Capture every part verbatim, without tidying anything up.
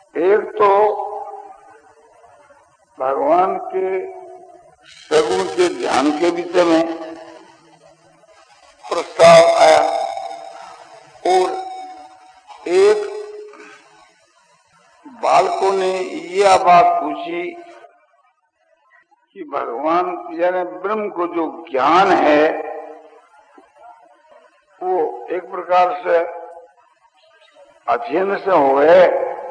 एक तो भगवान के सगुण के ध्यान के विषय में प्रस्ताव आया और एक बालकों ने यह बात पूछी कि भगवान यानी ब्रह्म को जो ज्ञान है वो एक प्रकार से अध्ययन से होवे,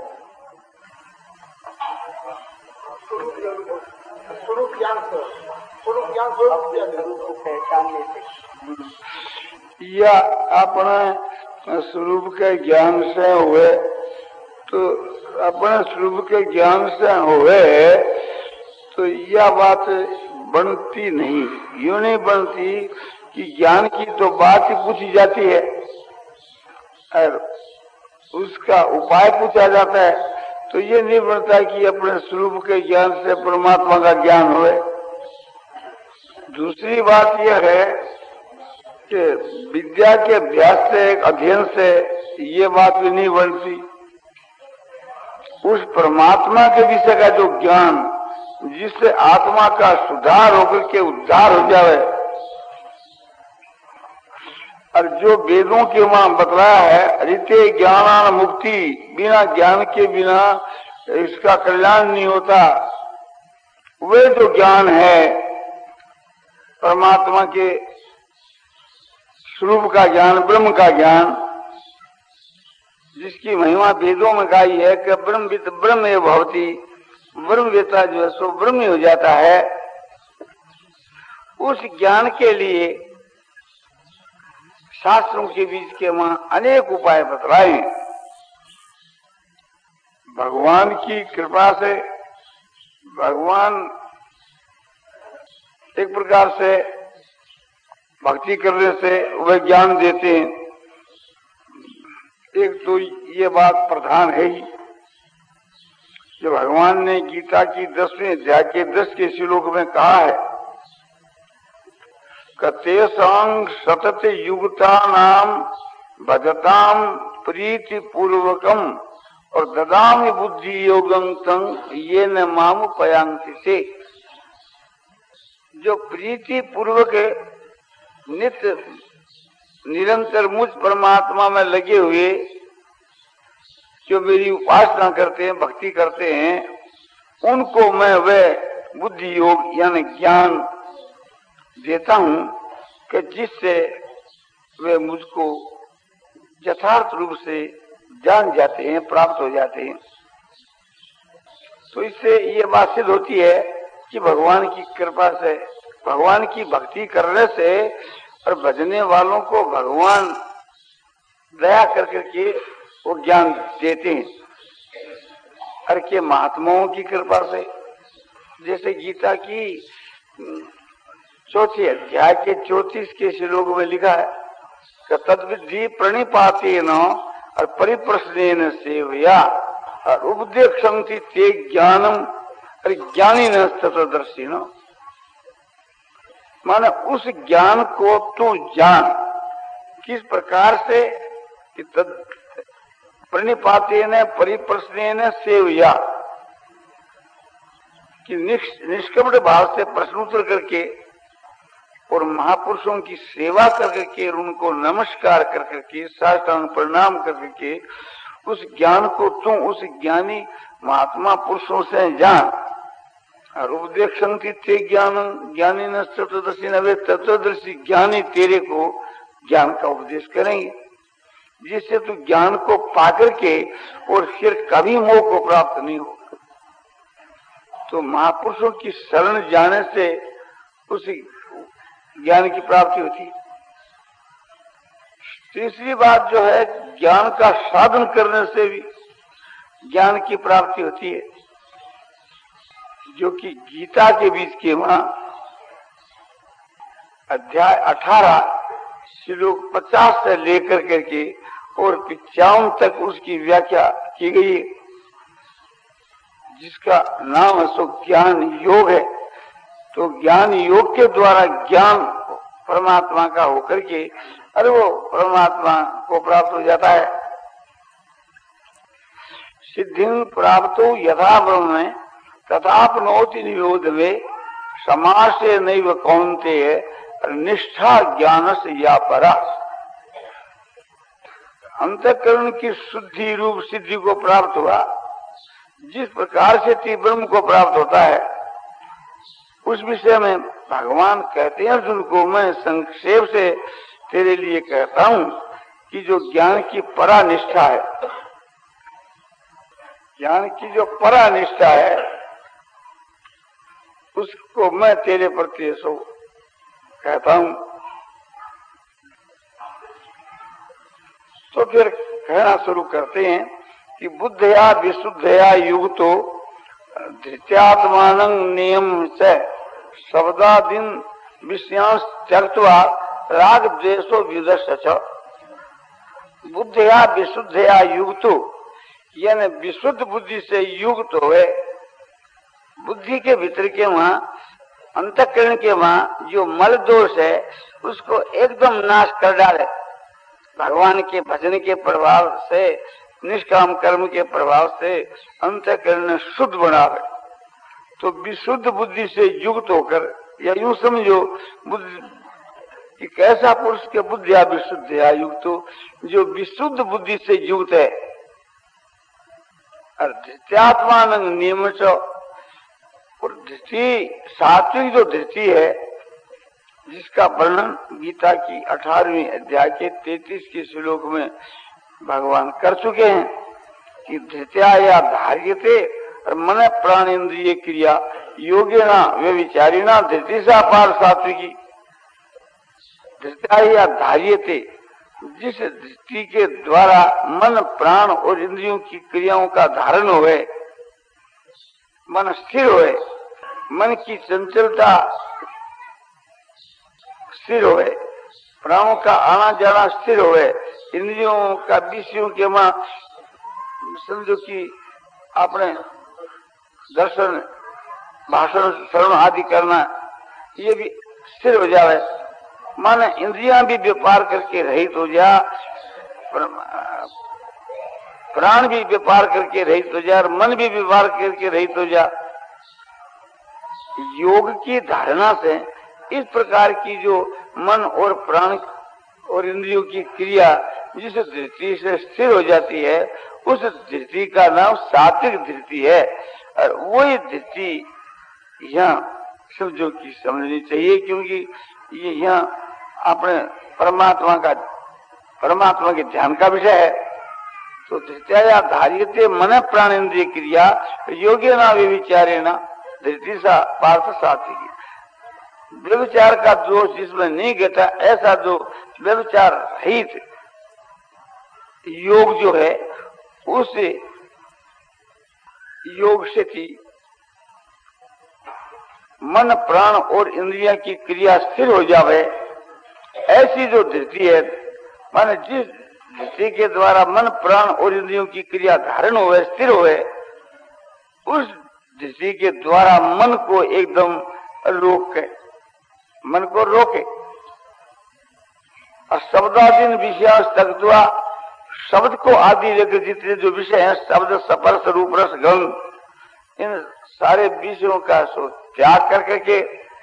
स्वरूप ज्ञान से, स्वरूप ज्ञान स्वरूप पहचानने से, या अपने स्वरूप के ज्ञान से हुए। तो अपने स्वरूप के ज्ञान से हुए तो यह बात बनती नहीं, यूं नहीं बनती कि ज्ञान की तो बात ही पूछी जाती है और उसका उपाय पूछा जाता है। तो ये नहीं बनता कि अपने स्वरूप के ज्ञान से परमात्मा का ज्ञान होए। दूसरी बात यह है कि विद्या के अभ्यास से, एक अध्ययन से ये बात भी नहीं बनती। उस परमात्मा के विषय का जो ज्ञान जिससे आत्मा का सुधार होकर के उद्धार हो जाए, और जो वेदों के वहां बतलाया है रीते ज्ञानान मुक्ति, बिना ज्ञान के बिना इसका कल्याण नहीं होता। वे जो ज्ञान है परमात्मा के स्वरूप का ज्ञान, ब्रह्म का ज्ञान, जिसकी महिमा वेदों में गाई है कि ब्रह्मविद ब्रह्म एव भवति, ब्रह्मवेता जो है सो ब्रह्म हो जाता है। उस ज्ञान के लिए शास्त्रों के बीच के वहां अनेक उपाय बतलाए। भगवान की कृपा से भगवान एक प्रकार से भक्ति करने से वह ज्ञान देते हैं। एक तो ये बात प्रधान है ही, जो भगवान ने गीता की दसवें अध्याय के दस के श्लोक में कहा है, कतेषां सतत युगता नाम भजताम प्रीति पूर्वकम और ददामि बुद्धि योगं तं ये न माम पयांति से। जो प्रीति पूर्वक नित्य निरंतर मुझ परमात्मा में लगे हुए जो मेरी उपासना करते हैं, भक्ति करते हैं, उनको मैं वह बुद्धि योग यानी ज्ञान देता हूं कि जिससे वे मुझको यथार्थ रूप से जान जाते हैं, प्राप्त हो जाते हैं। तो इससे ये बात सिद्ध होती है कि भगवान की कृपा से, भगवान की भक्ति करने से और भजने वालों को भगवान दया कर करके वो ज्ञान देते हैं। और के महात्माओं की कृपा से, जैसे गीता की चौथी अध्याय के चौतीस के श्लोक में लिखा है कि तद्विधि प्रणिपातेन और परिप्रश्नेन सेवया और उपदेक्षन्ति ते ज्ञानम और ज्ञानिनः तत्वदर्शिनः। माने उस ज्ञान को तू जान किस प्रकार से कि तद प्रणिपातेन परिप्रश्नेन सेवया, कि निष्कपट भाव से प्रश्नोत्तर करके और महापुरुषों की सेवा कर करके, उनको नमस्कार कर करके, साष्टांग प्रणाम कर करके उस ज्ञान को तू उस ज्ञानी महात्मा पुरुषों से जान। और उपदेक्षन्ति ते ज्ञान ज्ञानिनः तत्वदर्शिनः, वे तत्वदर्शी ज्ञानी तेरे को ज्ञान का उपदेश करेंगे, जिससे तू ज्ञान को पाकर के और फिर कभी मोह को प्राप्त नहीं हो। तो महापुरुषों की शरण जाने से उस ज्ञान की प्राप्ति होती है। तीसरी बात जो है, ज्ञान का साधन करने से भी ज्ञान की प्राप्ति होती है, जो कि गीता के बीच के वहां अध्याय अठारह श्लोक पचास से लेकर करके और पिचावन तक उसकी व्याख्या की गई है, जिसका नाम है सो ज्ञान योग है। तो ज्ञान योग के द्वारा ज्ञान परमात्मा का होकर के अरे वो परमात्मा को प्राप्त हो जाता है। सिद्धि प्राप्त यथा ब्रह्म तथापनोति निरोध में समास नैव कौन्तेय निष्ठा ज्ञान से या परा। अंतःकरण की शुद्धि रूप सिद्धि को प्राप्त हुआ, जिस प्रकार से ती ब्रह्म को प्राप्त होता है, उस विषय में भगवान कहते हैं अर्जुन को, मैं संक्षेप से तेरे लिए कहता हूं कि जो ज्ञान की परा निष्ठा है, ज्ञान की जो परा निष्ठा है, उसको मैं तेरे प्रति सो कहता हूं। तो फिर कहना शुरू करते हैं कि बुद्धया विशुद्धया युक्तो धृत्यात्मान नियम से शब्दादीन विषयांश त्यक्त्वा राग द्वेषो विदस्य। बुद्धया विशुद्धया युक्तो यानी विशुद्ध बुद्धि से युक्त हुए, बुद्धि के भीतर के वहां अंतःकरण के वहां जो मल दोष है उसको एकदम नाश कर डाले, भगवान के भजन के प्रभाव से, निष्काम कर्म के प्रभाव से अंतःकरण शुद्ध बनावे। तो विशुद्ध बुद्धि से युक्त होकर, या यूं समझो बुद्धि कि कैसा पुरुष के बुद्धिया विशुद्धया युक्त हो, जो विशुद्ध बुद्धि से युक्त है। और धृत्यात्मान नियम और धृति, सात्विक जो धृति है, जिसका वर्णन गीता की अठारहवीं अध्याय के तैतीस के श्लोक में भगवान कर चुके हैं कि धृत्या या धार्यते और मन प्राण इंद्रिय क्रिया योगेना वे विचारिणा धृति सा पार सात्विकी। धृत्या या धार्यते, जिस दृष्टि के द्वारा मन प्राण और इंद्रियों की क्रियाओं का धारण होए, मन स्थिर होए, मन की चंचलता स्थिर होए, प्राणों का आना जाना स्थिर होए, इंद्रियों का विषयों के मां समझो कि आपने दर्शन भाषण श्रवण आदि करना, ये भी स्थिर हो जाए, माने इंद्रियां भी व्यापार करके रहित हो जा, प्राण भी व्यापार करके रहित हो जा, मन भी व्यापार करके रहित हो जा। योग की धारणा से इस प्रकार की जो मन और प्राण और इंद्रियों की क्रिया जिस धृति से स्थिर हो जाती है, उस धृति का नाम सात्विक धृति है। और वही धृति यहाँ समझो की समझनी चाहिए, क्योंकि ये यहाँ अपने परमात्मा का परमात्मा के ध्यान का विषय है। तो धृत्या धार्यते मन प्राण इंद्रिय क्रिया योगे ना वे विचारे ना धृति सा पार्थ सात्विकी। व्यभिचार का दोष जिसमें नहीं गिरता, ऐसा जो व्यभिचार रहित योग जो है, उस योग से थी मन प्राण और इंद्रिया की क्रिया स्थिर हो जावे, ऐसी जो धृति है, माने जिस धृति के द्वारा मन प्राण और इंद्रियों की क्रिया धारण होवे, स्थिर होवे, उस धृति के द्वारा मन को एकदम रोक के, मन को रोके। और शब्दादीन विषय तक शब्द को आदि लेकर जितने जो विषय हैं, शब्द स्पर्श रूप रस गंध, इन सारे विषयों का सो त्याग कर करके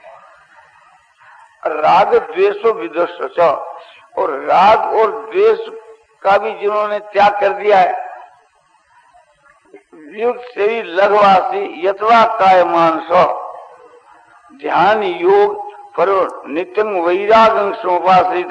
राग द्वेषो विदुष, और राग और द्वेष का भी जिन्होंने त्याग कर दिया है, युक्त से लघवासी यथवा काय मानस ध्यान योग पर नित्यम वैराग सोपाश्रित।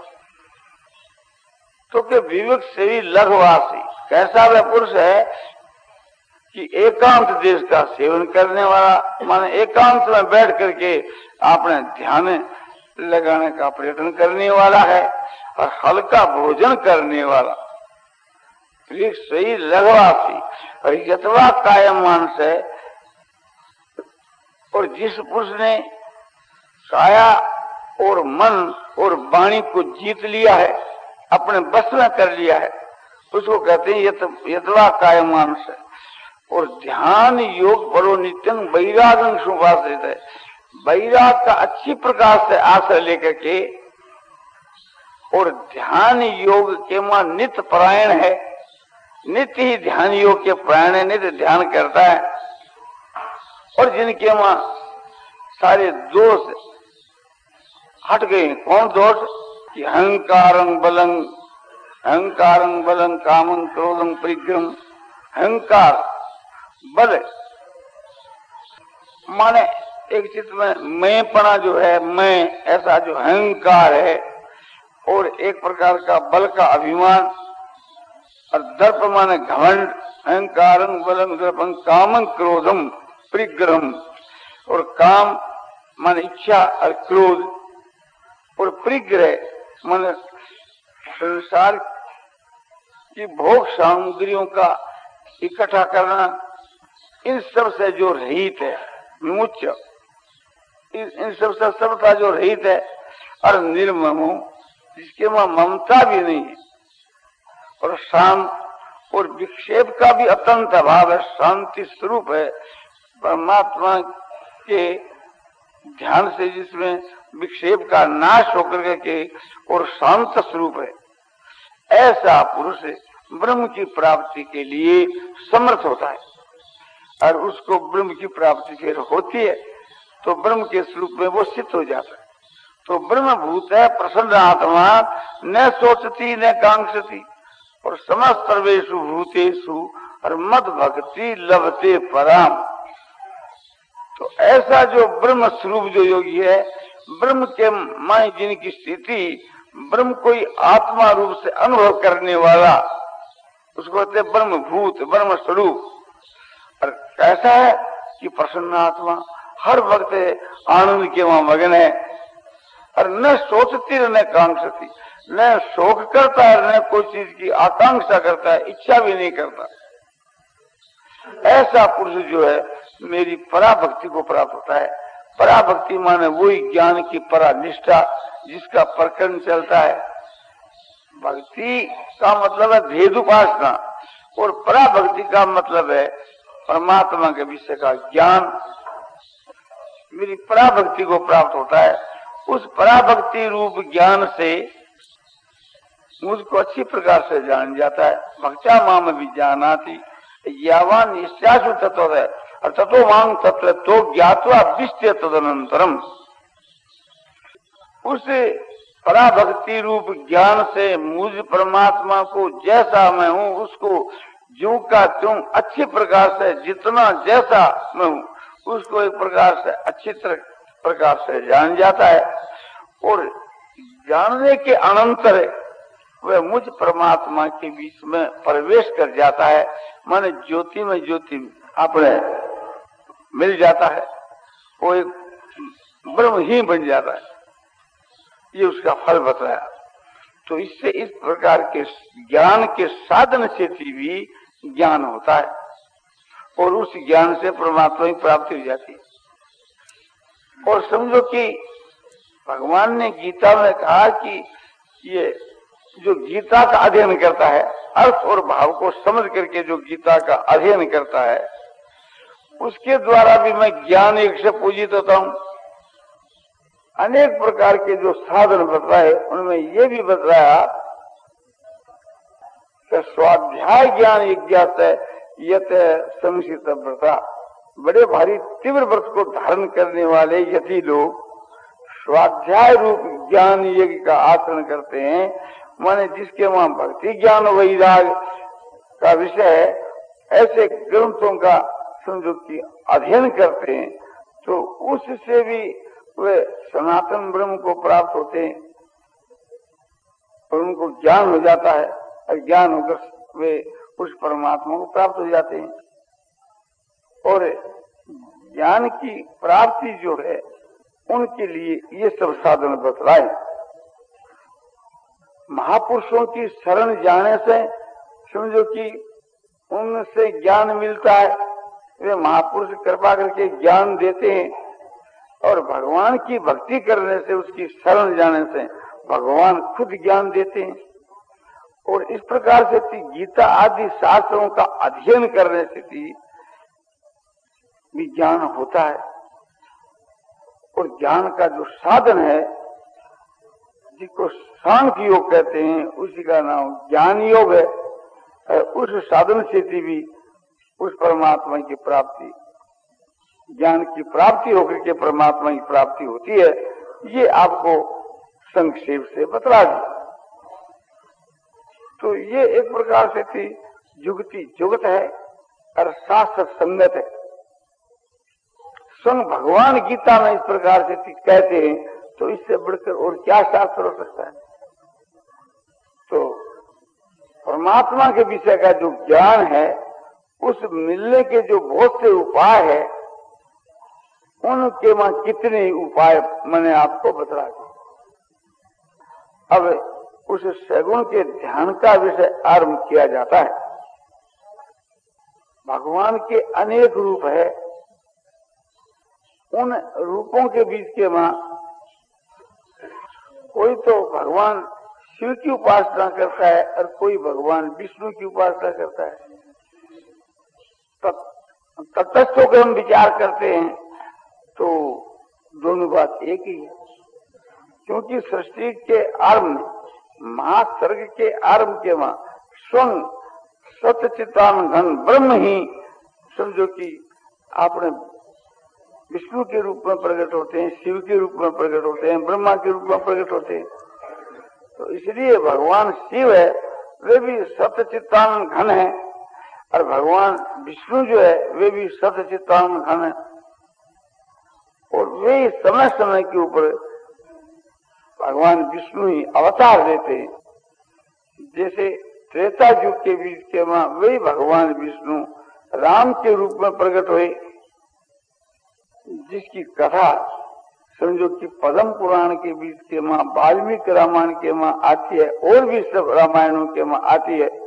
तो के विवेक से भी लघवासी कैसा वह पुरुष है कि एकांत देश का सेवन करने वाला, माने एकांत में बैठ करके आपने ध्यान लगाने का प्रयत्न करने वाला है, और हल्का भोजन करने वाला, सही लघवासी और यथवा कायम मानस है। और जिस पुरुष ने काया और मन और वाणी को जीत लिया है, अपने बस में कर लिया है, उसको कहते हैं यत, यथवा कायम मानस है। और ध्यान योग परो नित्यम वैराग सुभाषित है, वैराग का अच्छी प्रकार से आश्रय लेकर के, और ध्यान योग के मां नित्य परायण है, नित्य ही ध्यान योग के प्राण नित्य ध्यान करता है, और जिनके वहां सारे दोष हट गए। कौन दोष? कि अहंकारं बलं अहंकारं बलं कामं क्रोधं परिग्रहं। अहंकार बल माने एक चित्त में मैंपना जो है, मैं ऐसा जो अहंकार है, और एक प्रकार का बल का अभिमान, और दर्प माने घमंड। अहंकारं बलं दर्पं कामं क्रोधं परिग्रहं। और काम माने इच्छा और क्रोध, और परिग्रह माने संसार की भोग सामग्रियों का इकट्ठा करना। इन सब से जो रहित है, विमुच्य, इन सब से सबका जो रहित है, और निर्ममो, जिसके वहां ममता भी नहीं है, और शांत और विक्षेप का भी अत्यंत अभाव है, शांति स्वरूप है। परमात्मा के ध्यान से जिसमें विक्षेप का नाश होकर के और शांत स्वरूप है, ऐसा पुरुष ब्रह्म की प्राप्ति के लिए समर्थ होता है। और उसको ब्रह्म की प्राप्ति फिर होती है तो ब्रह्म के स्वरूप में वो सिद्ध हो जाता है। तो ब्रह्म भूत है प्रसन्न आत्मा, न सोचती न कांक्षती, और समस्त सर्वेषु भूतेषु और मद भक्ति लभते पराम। तो ऐसा जो ब्रह्म स्वरूप जो योगी है, ब्रह्म के माय जिनकी स्थिति, ब्रह्म कोई आत्मा रूप से अनुभव करने वाला, उसको कहते हैं ब्रह्म भूत, ब्रह्म स्वरूप। और कैसा है कि प्रसन्न आत्मा हर वक्त आनंद के वहां मगन है, और न सोचती न कांक्षती, न शोक करता है न कोई चीज की आकांक्षा करता है, इच्छा भी नहीं करता। ऐसा पुरुष जो है मेरी पराभक्ति को प्राप्त होता है। पराभक्ति माने वही ज्ञान की परा निष्ठा जिसका प्रकरण चलता है। भक्ति का मतलब है भेद उपासना, और पराभक्ति का मतलब है परमात्मा के विषय का ज्ञान। मेरी पराभक्ति को प्राप्त होता है। उस पराभक्ति रूप ज्ञान से मुझको अच्छी प्रकार से जान जाता है। भक्त्या माम भी जानाति यावान निश्चासु तत्व है, और तत्व मांग तत्व तो ज्ञात्वा विष्ट तदनंतरम। उस पराभक्ति रूप ज्ञान से मुझ परमात्मा को जैसा मैं हूँ उसको ज्यों का त्यों अच्छी प्रकार से, जितना जैसा मैं हूँ उसको एक प्रकार से अच्छी प्रकार से जान जाता है। और जानने के अनंतर वह मुझ परमात्मा के बीच में प्रवेश कर जाता है, माने ज्योति में ज्योति अपने मिल जाता है, वो एक ब्रह्म ही बन जाता है। ये उसका फल बताया। तो इससे इस प्रकार के ज्ञान के साधन से भी ज्ञान होता है, और उस ज्ञान से परमात्मा की प्राप्ति हो जाती है। और समझो कि भगवान ने गीता में कहा कि ये जो गीता का अध्ययन करता है, अर्थ और भाव को समझ करके जो गीता का अध्ययन करता है, उसके द्वारा भी मैं ज्ञान एक से पूजित होता हूँ। अनेक प्रकार के जो साधन बतलाए उनमें ये भी बतलाया कि स्वाध्याय ज्ञान यज्ञात यत संसित व्रता। बड़े भारी तीव्र व्रत को धारण करने वाले यति लोग स्वाध्याय रूप ज्ञान यज्ञ का आचरण करते हैं, माने जिसके वहां भक्ति ज्ञान वैराग का विषय है, ऐसे ग्रंथों का समझो कि अध्ययन करते हैं, तो उससे भी वे सनातन ब्रह्म को प्राप्त होते हैं, और उनको ज्ञान हो जाता है, और ज्ञान होकर वे उस परमात्मा को प्राप्त हो जाते हैं। और ज्ञान की प्राप्ति जो है उनके लिए ये सब साधन बतलाए। महापुरुषों की शरण जाने से समझो कि उनसे ज्ञान मिलता है, वे महापुरुष कृपा करके ज्ञान देते हैं, और भगवान की भक्ति करने से, उसकी शरण जाने से भगवान खुद ज्ञान देते हैं। और इस प्रकार से गीता आदि शास्त्रों का अध्ययन करने से भी ज्ञान होता है। और ज्ञान का जो साधन है जिसको सांख्य योग कहते हैं, उसी का नाम ज्ञान योग है। उस साधन से भी उस परमात्मा की प्राप्ति, ज्ञान की प्राप्ति होकर के परमात्मा की प्राप्ति होती है। ये आपको संक्षेप से बतला दी। तो ये एक प्रकार से थी जुगति जुगत है और शास्त्र संगत है। स्वयं भगवान गीता में इस प्रकार से कहते हैं, तो इससे बढ़कर और क्या शास्त्र हो सकता है। तो परमात्मा के विषय का जो ज्ञान है, उस मिलने के जो बहुत से उपाय है, उनके वहां कितने उपाय मैंने आपको बता दिए। अब उस सगुण के ध्यान का विषय आरंभ किया जाता है। भगवान के अनेक रूप है, उन रूपों के बीच के वहां कोई तो भगवान शिव की उपासना करता है और कोई भगवान विष्णु की उपासना करता है। तटस्थों के हम विचार करते हैं तो दोनों बात एक ही है, क्योंकि सृष्टि के आरंभ में, महासर्ग के आरंभ के वहां स्वयं सतचितान घन ब्रह्म ही समझो कि आपने विष्णु के रूप में प्रकट होते हैं, शिव के रूप में प्रकट होते हैं, ब्रह्मा के रूप में प्रकट होते हैं। तो इसलिए भगवान शिव है, वे भी सतचितान घन है, और भगवान विष्णु जो है वे भी सतचितान घन है। और वे समय समय के ऊपर भगवान विष्णु ही अवतार देते हैं। जैसे त्रेता युग के बीच के वहां वे भगवान विष्णु राम के रूप में प्रकट हुए, जिसकी कथा समझो कि पद्म पुराण के बीच के माँ, वाल्मीकि रामायण के माँ आती है, और भी सब रामायणों के माँ आती है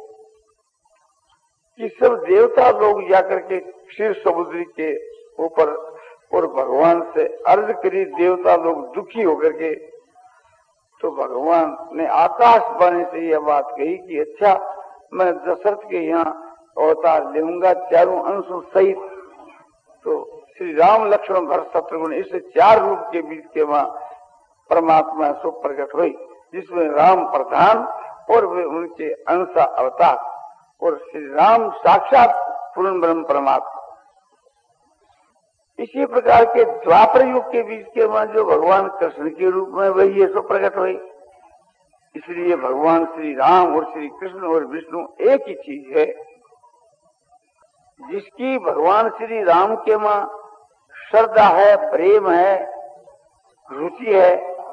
कि सब देवता लोग जाकर के क्षीर समुद्र के ऊपर और भगवान से अर्ज करी, देवता लोग दुखी होकर के, तो भगवान ने आकाशवाणी से यह बात कही कि अच्छा मैं दशरथ के यहाँ अवतार लेऊंगा चारों अंशों सहित। तो श्री राम लक्ष्मण भरत शत्रुघ्न इस चार रूप के बीच के वहां परमात्मा सो प्रकट हुई, जिसमें राम प्रधान और वे उनके अंश अवतार, और श्री राम साक्षात पूर्ण ब्रह्म परमात्मा। इसी प्रकार के द्वापर युग के बीच के वहां जो भगवान कृष्ण के रूप में वही ये सो प्रकट हुई। इसलिए भगवान श्री राम और श्री कृष्ण और विष्णु एक ही चीज है। जिसकी भगवान श्री राम के मां श्रद्धा है, प्रेम है, रुचि है,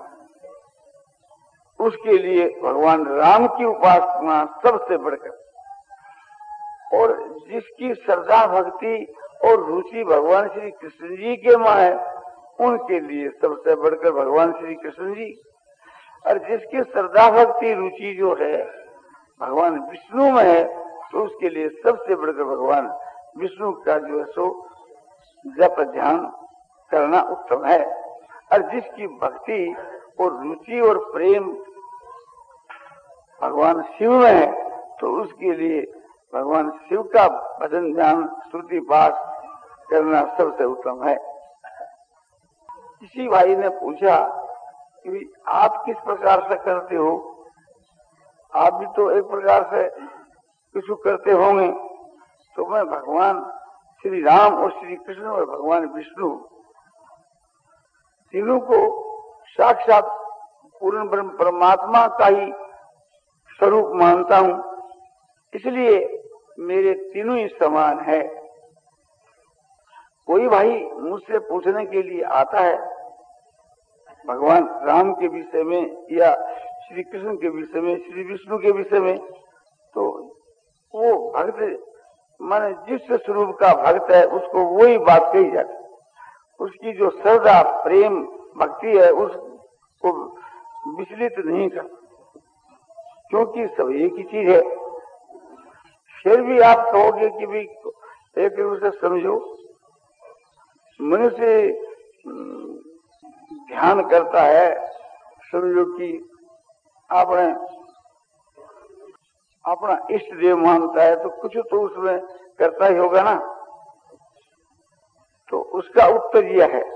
उसके लिए भगवान राम की उपासना सबसे बढ़कर, और जिसकी श्रद्धा भक्ति और रुचि भगवान श्री कृष्ण जी के मां है, उनके लिए सबसे बढ़कर भगवान श्री कृष्ण जी, और जिसकी श्रद्धा भक्ति रुचि जो है भगवान विष्णु में है, तो उसके लिए सबसे बढ़कर भगवान विष्णु का जो है सो जप ध्यान करना उत्तम है। और जिसकी भक्ति और रुचि और प्रेम भगवान शिव में है, तो उसके लिए भगवान शिव का भजन ध्यान स्तुति पाठ करना सबसे उत्तम है। किसी भाई ने पूछा कि आप किस प्रकार से करते हो, आप भी तो एक प्रकार से कुछ करते होंगे। तो मैं भगवान श्री राम और श्री कृष्ण और भगवान विष्णु तीनों को साक्षात पूर्ण ब्रह्म परमात्मा का ही स्वरूप मानता हूं, इसलिए मेरे तीनों ही समान है। कोई भाई मुझसे पूछने के लिए आता है भगवान राम के विषय में या श्री कृष्ण के विषय में, श्री विष्णु के विषय में, तो वो भक्त माने जिस स्वरूप का भक्त है उसको वही बात कही जाती। उसकी जो श्रद्धा प्रेम भक्ति है उसको विचलित नहीं कर, क्योंकि सब एक ही चीज है। फिर भी आप कहोगे कि भी एक रूप से समझो, मनुष्य ध्यान करता है, समझो कि आपने अपना इष्ट देव मानता है, तो कुछ तो उसमें करता ही होगा ना। तो उसका उत्तर यह है,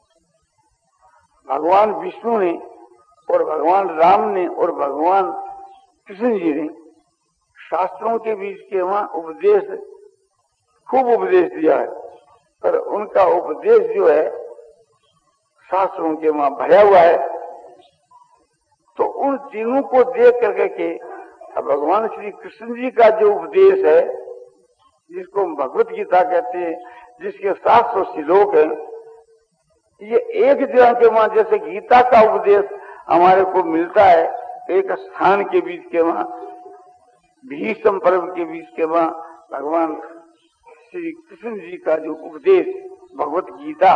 भगवान विष्णु ने और भगवान राम ने और भगवान कृष्ण जी ने शास्त्रों के बीच के वहां उपदेश, खूब उपदेश दिया है, पर उनका उपदेश जो है शास्त्रों के वहां भरा हुआ है। तो उन तीनों को देख करके के भगवान श्री कृष्ण जी का जो उपदेश है, जिसको हम भगवत गीता कहते हैं, जिसके सात सौ श्लोक है, ये एक जगह के वहां जैसे गीता का उपदेश हमारे को मिलता है, एक स्थान के बीच के वहां भीष्म पर्व के बीच के वहां भगवान श्री कृष्ण जी का जो उपदेश भगवत गीता,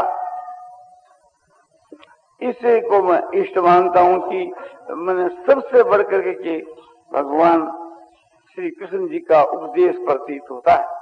इसे को मैं इष्ट मानता हूं कि मैंने सबसे बढ़ करके के भगवान श्री कृष्ण जी का उपदेश प्रतीत होता है।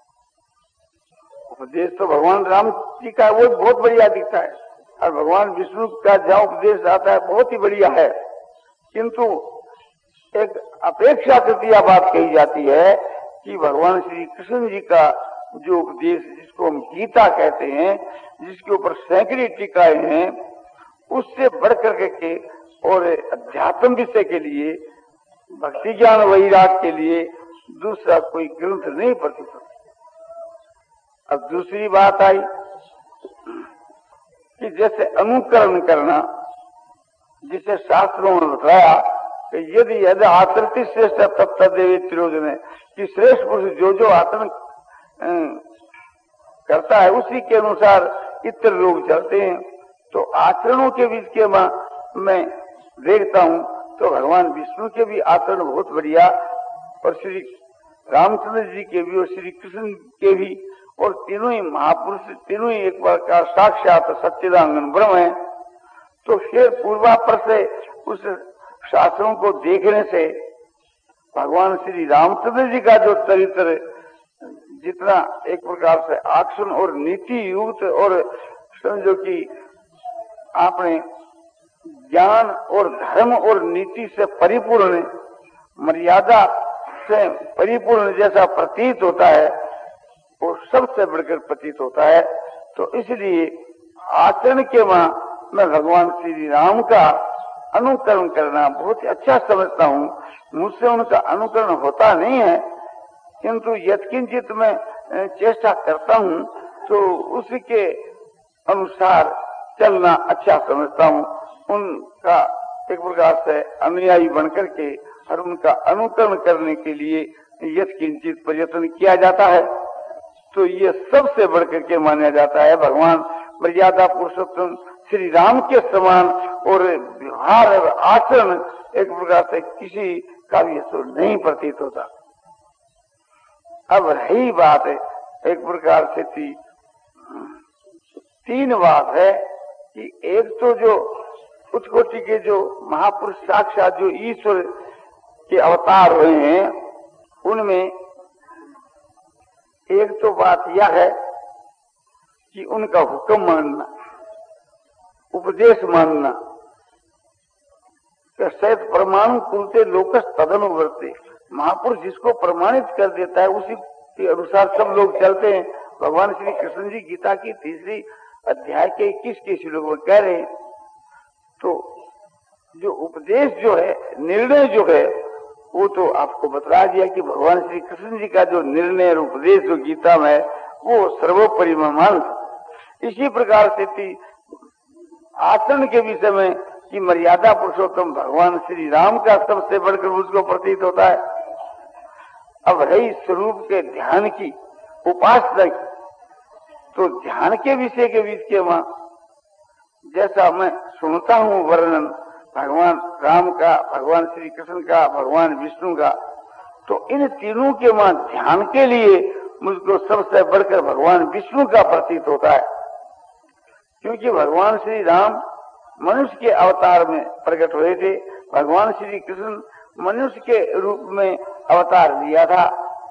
उपदेश तो भगवान राम जी का वो बहुत बढ़िया दिखता है, और भगवान विष्णु का जहाँ उपदेश आता है बहुत ही बढ़िया है, किंतु एक अपेक्षा तृतीया बात कही जाती है कि भगवान श्री कृष्ण जी का जो उपदेश, जिसको हम गीता कहते हैं, जिसके ऊपर सैकड़े टीकाएं हैं, उससे बढ़ करके के और अध्यात्म विषय के लिए, भक्ति ज्ञान वैराग के लिए दूसरा कोई ग्रंथ नहीं प्रतीत होता। अब दूसरी बात आई कि जैसे अनुकरण करना, जिसे शास्त्रों में बताया कि यदि यदि आचरति श्रेष्ठ तब तदेव त्रियोजन है, कि श्रेष्ठ पुरुष जो जो आचरण करता है उसी के अनुसार इतर लोग चलते हैं। तो आचरणों के बीच के मैं देखता हूँ तो भगवान विष्णु के भी आचरण बहुत बढ़िया, और श्री रामचंद्र जी के भी और श्री कृष्ण के भी, और तीनों ही महापुरुष, तीनों ही एक प्रकार साक्षात सच्चिदानंद ब्रह्म है। तो फिर पूर्वापर से उस शास्त्रों को देखने से भगवान श्री रामचंद्र जी का जो चरित्र जितना एक प्रकार से आक्षण और नीति युक्त और समझो कि आपने ज्ञान और धर्म और नीति से परिपूर्ण, मर्यादा से परिपूर्ण जैसा प्रतीत होता है, वो सबसे बढ़कर प्रतीत होता है। तो इसलिए आचरण के वहां मैं भगवान श्री राम का अनुकरण करना बहुत ही अच्छा समझता हूँ। मुझसे उनका अनुकरण होता नहीं है, किंतु यत्किंचित मैं चेष्टा करता हूँ तो उसके अनुसार चलना अच्छा समझता हूँ। उनका एक प्रकार से अनुयायी बनकर के और उनका अनुकरण करने के लिए यत्किंचित प्रयत्न किया जाता है। तो ये सबसे बढ़कर के माना जाता है भगवान मर्यादा पुरुषोत्तम श्री राम के समान, और व्यवहार और आचरण एक प्रकार से किसी का भी तो नहीं प्रतीत होता। अब रही बात एक प्रकार से थी, तीन बात है कि एक तो जो उत्कोटि के जो महापुरुष साक्षात जो ईश्वर के अवतार हुए हैं, उनमें एक तो बात यह है कि उनका हुक्म मानना, उपदेश मानना, शायद प्रमाण कुलते लोकस तदनुवर्ते, महापुरुष जिसको प्रमाणित कर देता है उसी के अनुसार सब लोग चलते हैं। भगवान श्री कृष्ण जी गीता की तीसरी अध्याय के इक्कीस के श्लोक में कह रहे हैं। तो जो उपदेश जो है, निर्णय जो है, वो तो आपको बता दिया कि भगवान श्री कृष्ण जी का जो निर्णय और उपदेश जो गीता में है वो सर्वोपरि महान। इसी प्रकार से थी आचरण के विषय में कि मर्यादा पुरुषोत्तम भगवान श्री राम का सबसे बढ़कर उसको प्रतीत होता है। अब रही स्वरूप के ध्यान की उपासना की, तो ध्यान के विषय के बीच के वहां जैसा मैं सुनता हूँ वर्णन भगवान राम का, भगवान श्री कृष्ण का, भगवान विष्णु का, तो इन तीनों के वहां ध्यान के लिए मुझको सबसे बढ़कर भगवान विष्णु का प्रतीत होता है। क्योंकि भगवान श्री राम मनुष्य के अवतार में प्रकट हुए थे, भगवान श्री कृष्ण मनुष्य के रूप में अवतार लिया था।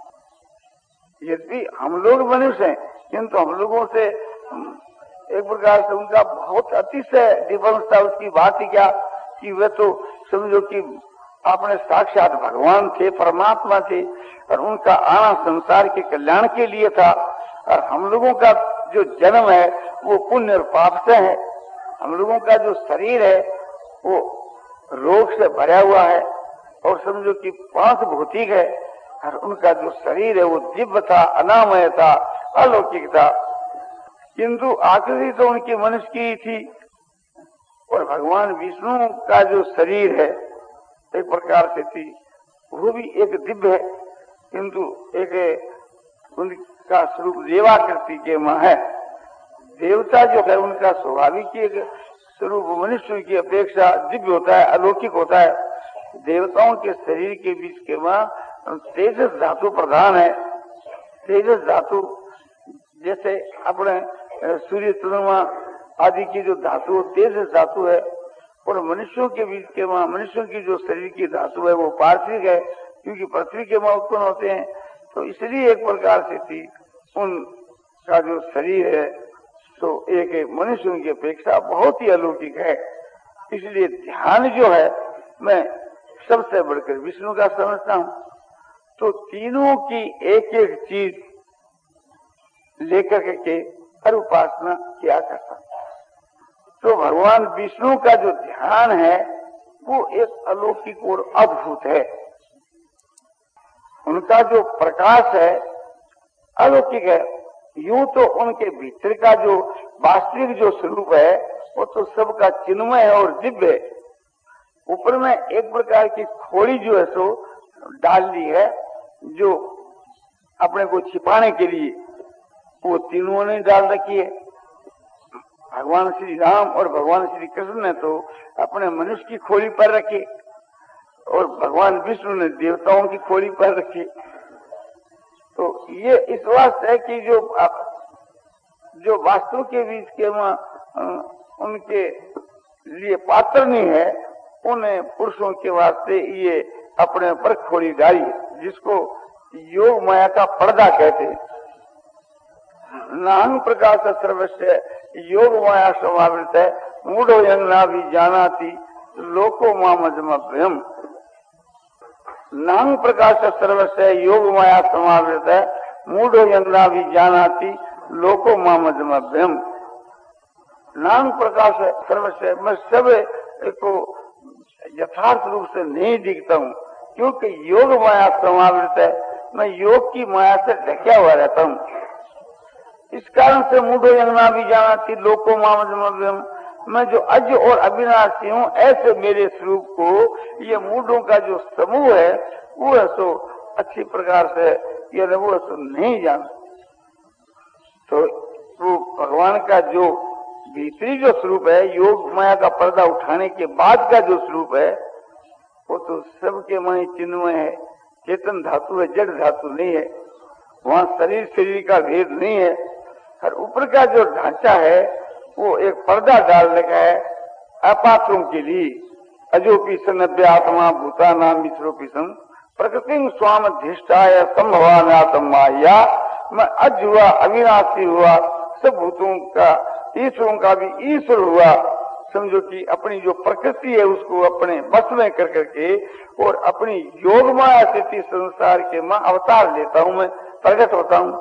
यदि हम लोग मनुष्य हैं, किंतु हम लोगों से एक प्रकार से उनका बहुत अतिशय डिफरेंस था। उसकी बात ही क्या कि वे तो समझो कि अपने साक्षात भगवान थे, परमात्मा थे, और उनका आना संसार के कल्याण के लिए था। और हम लोगों का जो जन्म है वो पुण्य और पाप से है। हम लोगों का जो शरीर है वो रोग से भरा हुआ है, और समझो कि पांच भौतिक है, और उनका जो शरीर है वो दिव्य था, अनामय था, अलौकिक था, किंतु आकृति तो उनकी मनुष्य की ही थी। और भगवान विष्णु का जो शरीर है एक प्रकार से थी, वो भी एक दिव्य है, किंतु एक उनका स्वरूप देवाकृति के मां है। देवता जो है उनका स्वाभाविक एक स्वरूप मनुष्य की अपेक्षा दिव्य होता है, अलौकिक होता है। देवताओं के शरीर के बीच के मां तेजस धातु प्रधान है। तेजस धातु जैसे अपने सूर्य चंद्रमा आदि की जो धातु तेजस धातु है, और मनुष्यों के बीच के मां मनुष्यों की जो शरीर की धातु है वो पार्थिव है, क्योंकि पृथ्वी के मां उत्पन्न होते हैं। तो इसलिए एक प्रकार से थी उनका जो शरीर है तो एक मनुष्यों की अपेक्षा बहुत ही अलौकिक है। इसलिए ध्यान जो है मैं सबसे बढ़कर विष्णु का समझता हूँ। तो तीनों की एक एक चीज लेकर के हर उपासना किया करता। तो भगवान विष्णु का जो ध्यान है वो एक अलौकिक और अद्भुत है। उनका जो प्रकाश है अलौकिक है। यूं तो उनके भीतर का जो वास्तविक जो स्वरूप है वो तो सबका चिन्मय है और दिव्य है। ऊपर में एक प्रकार की खोड़ी जो है सो डाल दी है, जो अपने को छिपाने के लिए, वो तीनों ने डाल रखी है। भगवान श्री राम और भगवान श्री कृष्ण ने तो अपने मनुष्य की खोली पर रखी, और भगवान विष्णु ने देवताओं की खोली पर रखी। तो ये इस वास्ते है कि जो जो वास्तु के बीच के उनके लिए पात्र नहीं है, उन्हें पुरुषों के वास्ते ये अपने पर खोली डाली, जिसको योग माया का पर्दा कहते हैं। नाहं प्रकाश सर्वस्य योग माया समावृत है, मूढ़ो यंगना भी जानाति लोको मामजमभ्यम। नाहं प्रकाश सर्वस्य योग माया समावृत है, मूढ़ो यंगना भी जानाति लोको मामजमभ्यम। नाहं प्रकाश सर्वस्य, मैं सब को यथार्थ रूप से नहीं दिखता हूँ, क्योंकि योग माया समावृत है, मैं योग की माया से ढका हुआ रहता हूँ। इस कारण से मूढ़ो यंगना भी जानाति लोको मामजमभ्यम, मैं जो अज और अविनाशी हूँ, ऐसे मेरे स्वरूप को ये मूढ़ों का जो समूह है वो है सो अच्छी प्रकार से ये वो सो नहीं जानता। तो वो भगवान का जो भीतरी जो स्वरूप है, योग माया का पर्दा उठाने के बाद का जो स्वरूप है, वो तो सबके मन चिन्मय है, चेतन धातु है, जड़ धातु नहीं है। वहाँ शरीर शरीर का भेद नहीं है। और ऊपर का जो ढांचा है वो एक पर्दा डालने का है अपात्रों के लिए। अजोपी सन्नभ्य आत्मा भूता नाम मिश्रोपी सन प्रकृति स्वाम धिष्ठाय संभवानात्म माया। मैं अज हुआ, अविनाशी हुआ, सब भूतों का ईश्वरों का भी ईश्वर हुआ। समझो कि अपनी जो प्रकृति है उसको अपने बस में कर करके और अपनी योग माया स्थिति संसार के मां अवतार लेता हूँ, मैं प्रकट होता हूँ।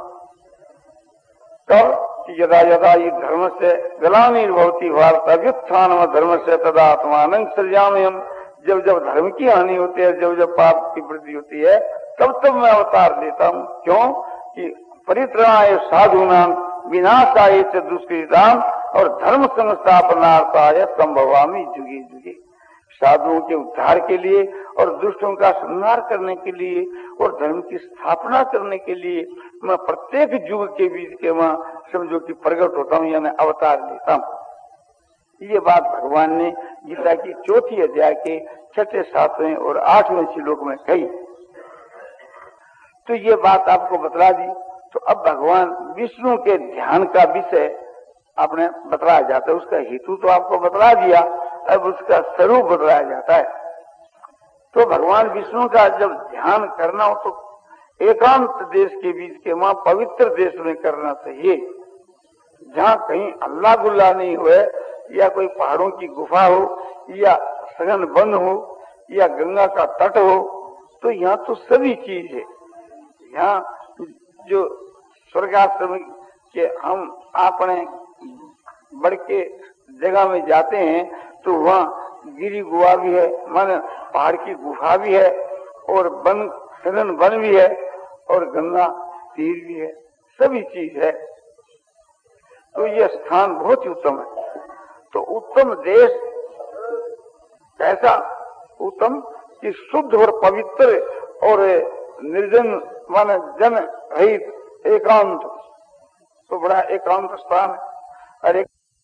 तब यदा यदा ये धर्म से ग्लानिर्भवति भारत व्युत्थान धर्म से तदा आत्मानं सृजाम्यहम्। जब जब धर्म की हानि होती है, जब जब पाप की वृद्धि होती है, तब तब मैं अवतार लेता हूँ। क्यों कि परित्राणाय साधूनां विनाशाय च दुष्कृतां और धर्म संस्थापनार्थाय संभवामि जुगे जुगे। साधुओं के उद्धार के लिए और दुष्टों का संहार करने के लिए और धर्म की स्थापना करने के लिए मैं प्रत्येक युग के बीच के वहां समझो कि प्रकट होता हूँ, यानी अवतार लेता हूँ। ये बात भगवान ने गीता की चौथी अध्याय के छठे, सातवें और आठवें श्लोक में कही। तो ये बात आपको बतला दी। तो अब भगवान विष्णु के ध्यान का विषय आपने बतलाया जाता है, उसका हेतु तो आपको बतला दिया, अब उसका स्वरूप बतलाया जाता है। तो भगवान विष्णु का जब ध्यान करना हो तो एकांत देश के बीच के वहां पवित्र देश में करना चाहिए, जहाँ कहीं अल्लाह गुल्ला नहीं हुए, या कोई पहाड़ों की गुफा हो, या सघन वन हो, या गंगा का तट हो। तो यहाँ तो सभी चीज है। यहाँ जो स्वर्गाश्रम के हम अपने बढ़ के जगह में जाते हैं तो वहाँ गिरी गुफा भी है, मन पहाड़ की गुफा भी है, और वन सघन वन भी है और गंगा तीर भी है, सभी चीज है। तो यह स्थान बहुत ही उत्तम है। तो उत्तम देश कैसा उत्तम कि शुद्ध और पवित्र और निर्जन माने जन रहित एकांत, तो बड़ा एकांत स्थान है। और एक